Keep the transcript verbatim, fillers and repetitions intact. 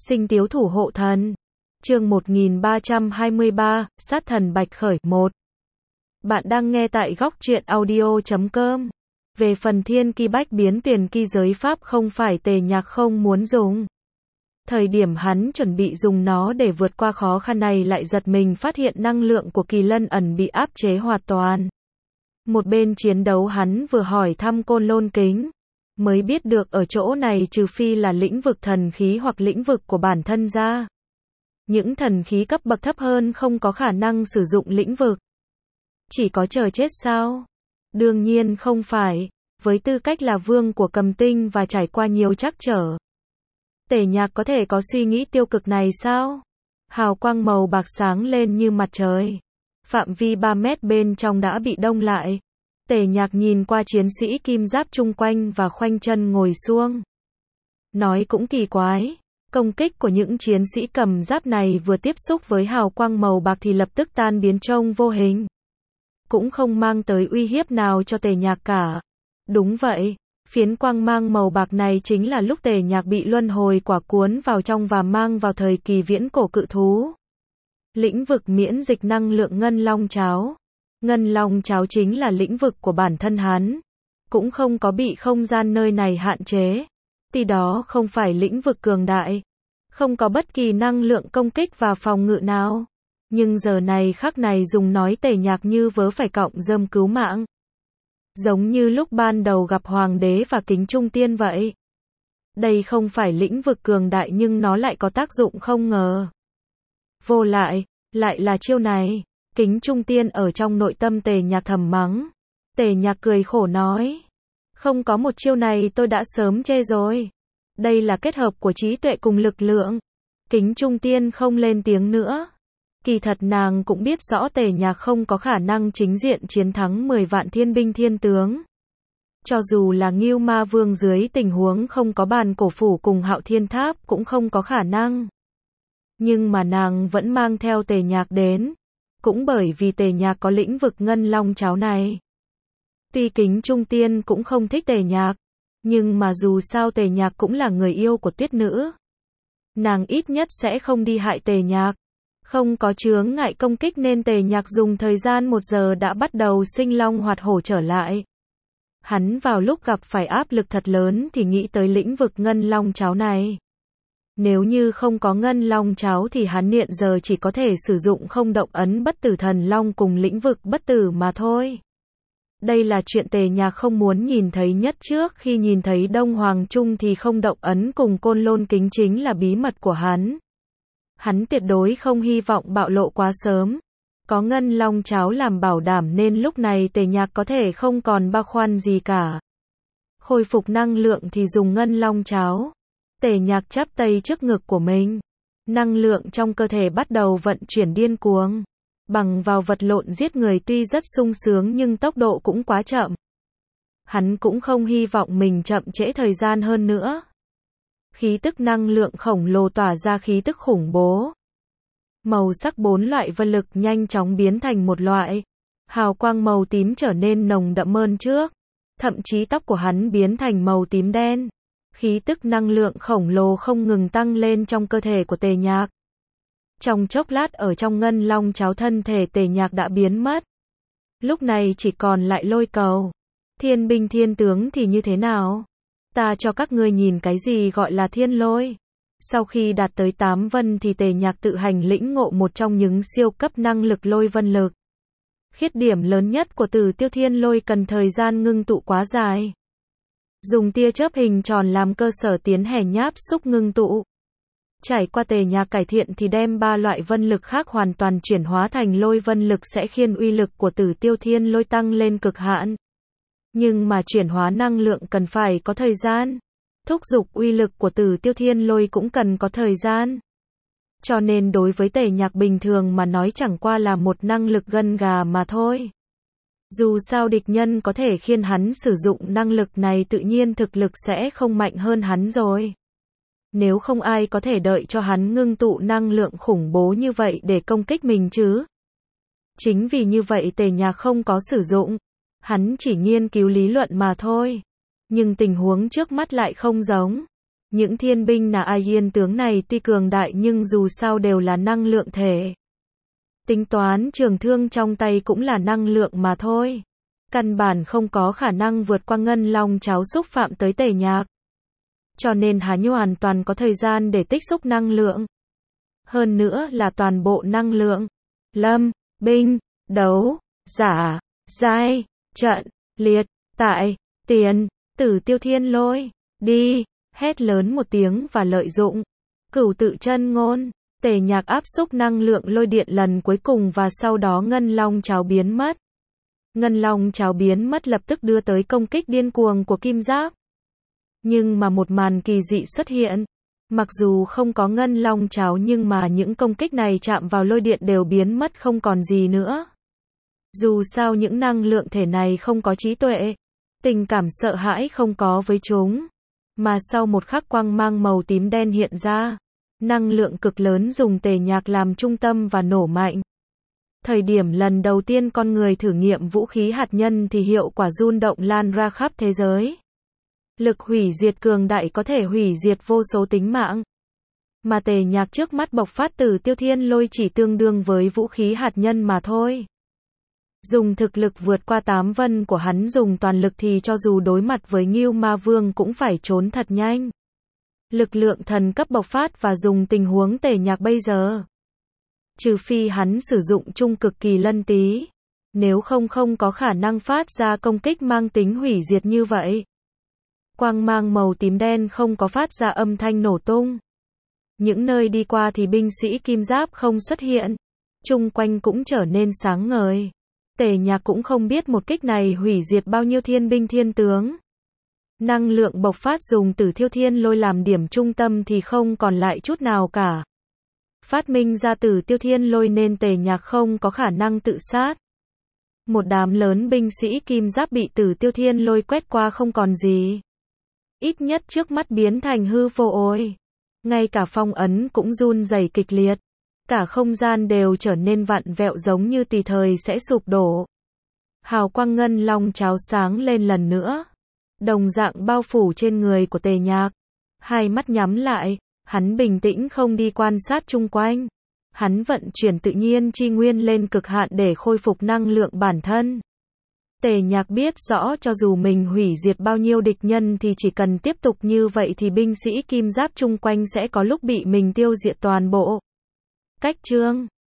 Sinh tiếu thủ hộ thần. Chương một nghìn ba trăm hai mươi ba, sát thần bạch khởi. một. Bạn đang nghe tại góc truyện audio chấm com. Về phần thiên ki bách biến tuyển ki giới pháp không phải Tề Nhạc không muốn dùng. Thời điểm hắn chuẩn bị dùng nó để vượt qua khó khăn này lại giật mình phát hiện năng lượng của Kỳ Lân ẩn bị áp chế hoàn toàn. Một bên chiến đấu hắn vừa hỏi thăm Côn Lôn Kính, mới biết được ở chỗ này trừ phi là lĩnh vực thần khí hoặc lĩnh vực của bản thân ra. Những thần khí cấp bậc thấp hơn không có khả năng sử dụng lĩnh vực. Chỉ có chờ chết sao? Đương nhiên không phải, với tư cách là vương của Cầm Tinh và trải qua nhiều trắc trở. Tề Nhạc có thể có suy nghĩ tiêu cực này sao? Hào quang màu bạc sáng lên như mặt trời. Phạm vi ba mét bên trong đã bị đông lại. Tề Nhạc nhìn qua chiến sĩ kim giáp chung quanh và khoanh chân ngồi xuông. Nói cũng kỳ quái, công kích của những chiến sĩ cầm giáp này vừa tiếp xúc với hào quang màu bạc thì lập tức tan biến trông vô hình. Cũng không mang tới uy hiếp nào cho Tề Nhạc cả. Đúng vậy, phiến quang mang màu bạc này chính là lúc Tề Nhạc bị luân hồi quả cuốn vào trong và mang vào thời kỳ viễn cổ cự thú. Lĩnh vực miễn dịch năng lượng ngân long cháo. Ngân long cháo chính là lĩnh vực của bản thân hắn. Cũng không có bị không gian nơi này hạn chế. Tuy đó không phải lĩnh vực cường đại. Không có bất kỳ năng lượng công kích và phòng ngự nào. Nhưng giờ này khắc này dùng nói Tề Nhạc như vớ phải cọng rơm cứu mạng. Giống như lúc ban đầu gặp Hoàng đế và Kính Trung Tiên vậy. Đây không phải lĩnh vực cường đại nhưng nó lại có tác dụng không ngờ. Vô lại, lại là chiêu này. Kính Trung Tiên ở trong nội tâm Tề Nhạc thầm mắng. Tề Nhạc cười khổ nói. Không có một chiêu này tôi đã sớm chê rồi. Đây là kết hợp của trí tuệ cùng lực lượng. Kính Trung Tiên không lên tiếng nữa. Kỳ thật nàng cũng biết rõ Tề Nhạc không có khả năng chính diện chiến thắng mười vạn thiên binh thiên tướng. Cho dù là Ngưu Ma Vương dưới tình huống không có bàn cổ phủ cùng Hạo Thiên Tháp cũng không có khả năng. Nhưng mà nàng vẫn mang theo Tề Nhạc đến. Cũng bởi vì Tề Nhạc có lĩnh vực ngân long cháo này. Tuy Kính Trung Tiên cũng không thích Tề Nhạc. Nhưng mà dù sao Tề Nhạc cũng là người yêu của Tuyết Nữ. Nàng ít nhất sẽ không đi hại Tề Nhạc. Không có chướng ngại công kích nên Tề Nhạc dùng thời gian một giờ đã bắt đầu sinh long hoạt hổ trở lại. Hắn vào lúc gặp phải áp lực thật lớn thì nghĩ tới lĩnh vực ngân long cháo này. Nếu như không có ngân long cháo thì hắn hiện giờ chỉ có thể sử dụng không động ấn bất tử thần long cùng lĩnh vực bất tử mà thôi. Đây là chuyện Tề Nhạc không muốn nhìn thấy nhất trước khi nhìn thấy Đông Hoàng Trung thì không động ấn cùng Côn Lôn Kính chính là bí mật của hắn. Hắn tuyệt đối không hy vọng bạo lộ quá sớm. Có ngân long cháo làm bảo đảm nên lúc này Tề Nhạc có thể không còn băn khoăn gì cả. Khôi phục năng lượng thì dùng ngân long cháo. Tề Nhạc chắp tay trước ngực của mình. Năng lượng trong cơ thể bắt đầu vận chuyển điên cuồng. Bằng vào vật lộn giết người tuy rất sung sướng nhưng tốc độ cũng quá chậm. Hắn cũng không hy vọng mình chậm trễ thời gian hơn nữa. Khí tức năng lượng khổng lồ tỏa ra khí tức khủng bố. Màu sắc bốn loại vân lực nhanh chóng biến thành một loại. Hào quang màu tím trở nên nồng đậm hơn trước. Thậm chí tóc của hắn biến thành màu tím đen. Khí tức năng lượng khổng lồ không ngừng tăng lên trong cơ thể của Tề Nhạc. Trong chốc lát ở trong ngân long cháo thân thể Tề Nhạc đã biến mất. Lúc này chỉ còn lại lôi cầu. Thiên binh thiên tướng thì như thế nào? Ta cho các ngươi nhìn cái gì gọi là thiên lôi. Sau khi đạt tới tám vân thì Tề Nhạc tự hành lĩnh ngộ một trong những siêu cấp năng lực lôi vân lực. Khiết điểm lớn nhất của Tử Tiêu Thiên Lôi cần thời gian ngưng tụ quá dài. Dùng tia chớp hình tròn làm cơ sở tiến hành nháp xúc ngưng tụ. Trải qua Tề Nhạc cải thiện thì đem ba loại vân lực khác hoàn toàn chuyển hóa thành lôi vân lực sẽ khiến uy lực của Tử Tiêu Thiên Lôi tăng lên cực hạn. Nhưng mà chuyển hóa năng lượng cần phải có thời gian. Thúc giục uy lực của Tử Tiêu Thiên Lôi cũng cần có thời gian. Cho nên đối với Tề Nhạc bình thường mà nói chẳng qua là một năng lực gân gà mà thôi. Dù sao địch nhân có thể khiến hắn sử dụng năng lực này tự nhiên thực lực sẽ không mạnh hơn hắn rồi. Nếu không ai có thể đợi cho hắn ngưng tụ năng lượng khủng bố như vậy để công kích mình chứ. Chính vì như vậy Tề Nhạc không có sử dụng. Hắn chỉ nghiên cứu lý luận mà thôi. Nhưng tình huống trước mắt lại không giống. Những thiên binh Na Ayin tướng này tuy cường đại nhưng dù sao đều là năng lượng thể. Tính toán trường thương trong tay cũng là năng lượng mà thôi. Căn bản không có khả năng vượt qua ngân long cháo xúc phạm tới Tề Nhạc. Cho nên hắn hoàn toàn có thời gian để tích xúc năng lượng. Hơn nữa là toàn bộ năng lượng. Lâm, binh, đấu, giả, giai, trận, liệt, tại, tiền, Tử Tiêu Thiên Lôi, đi, hét lớn một tiếng và lợi dụng. Cửu tự chân ngôn, Tề Nhạc áp xúc năng lượng lôi điện lần cuối cùng và sau đó ngân long cháo biến mất. Ngân long cháo biến mất lập tức đưa tới công kích điên cuồng của kim giáp. Nhưng mà một màn kỳ dị xuất hiện. Mặc dù không có ngân long cháo nhưng mà những công kích này chạm vào lôi điện đều biến mất không còn gì nữa. Dù sao những năng lượng thể này không có trí tuệ, tình cảm sợ hãi không có với chúng. Mà sau một khắc quang mang màu tím đen hiện ra, năng lượng cực lớn dùng Tề Nhạc làm trung tâm và nổ mạnh. Thời điểm lần đầu tiên con người thử nghiệm vũ khí hạt nhân thì hiệu quả rung động lan ra khắp thế giới. Lực hủy diệt cường đại có thể hủy diệt vô số tính mạng. Mà Tề Nhạc trước mắt bộc phát Tử Tiêu Thiên Lôi chỉ tương đương với vũ khí hạt nhân mà thôi. Dùng thực lực vượt qua tám vân của hắn dùng toàn lực thì cho dù đối mặt với Ngưu Ma Vương cũng phải trốn thật nhanh. Lực lượng thần cấp bộc phát và dùng tình huống Tề Nhạc bây giờ. Trừ phi hắn sử dụng trung cực kỳ lân tí. Nếu không không có khả năng phát ra công kích mang tính hủy diệt như vậy. Quang mang màu tím đen không có phát ra âm thanh nổ tung. Những nơi đi qua thì binh sĩ kim giáp không xuất hiện. Chung quanh cũng trở nên sáng ngời. Tề Nhạc cũng không biết một kích này hủy diệt bao nhiêu thiên binh thiên tướng. Năng lượng bộc phát dùng Tử Tiêu Thiên Lôi làm điểm trung tâm thì không còn lại chút nào cả. Phát minh ra Tử Tiêu Thiên Lôi nên Tề Nhạc không có khả năng tự sát. Một đám lớn binh sĩ kim giáp bị Tử Tiêu Thiên Lôi quét qua không còn gì. Ít nhất trước mắt biến thành hư vô ôi. Ngay cả phong ấn cũng run rẩy kịch liệt. Cả không gian đều trở nên vặn vẹo giống như tùy thời sẽ sụp đổ. Hào quang ngân long cháo sáng lên lần nữa. Đồng dạng bao phủ trên người của Tề Nhạc. Hai mắt nhắm lại, hắn bình tĩnh không đi quan sát chung quanh. Hắn vận chuyển tự nhiên chi nguyên lên cực hạn để khôi phục năng lượng bản thân. Tề Nhạc biết rõ cho dù mình hủy diệt bao nhiêu địch nhân thì chỉ cần tiếp tục như vậy thì binh sĩ kim giáp chung quanh sẽ có lúc bị mình tiêu diệt toàn bộ. Cách chương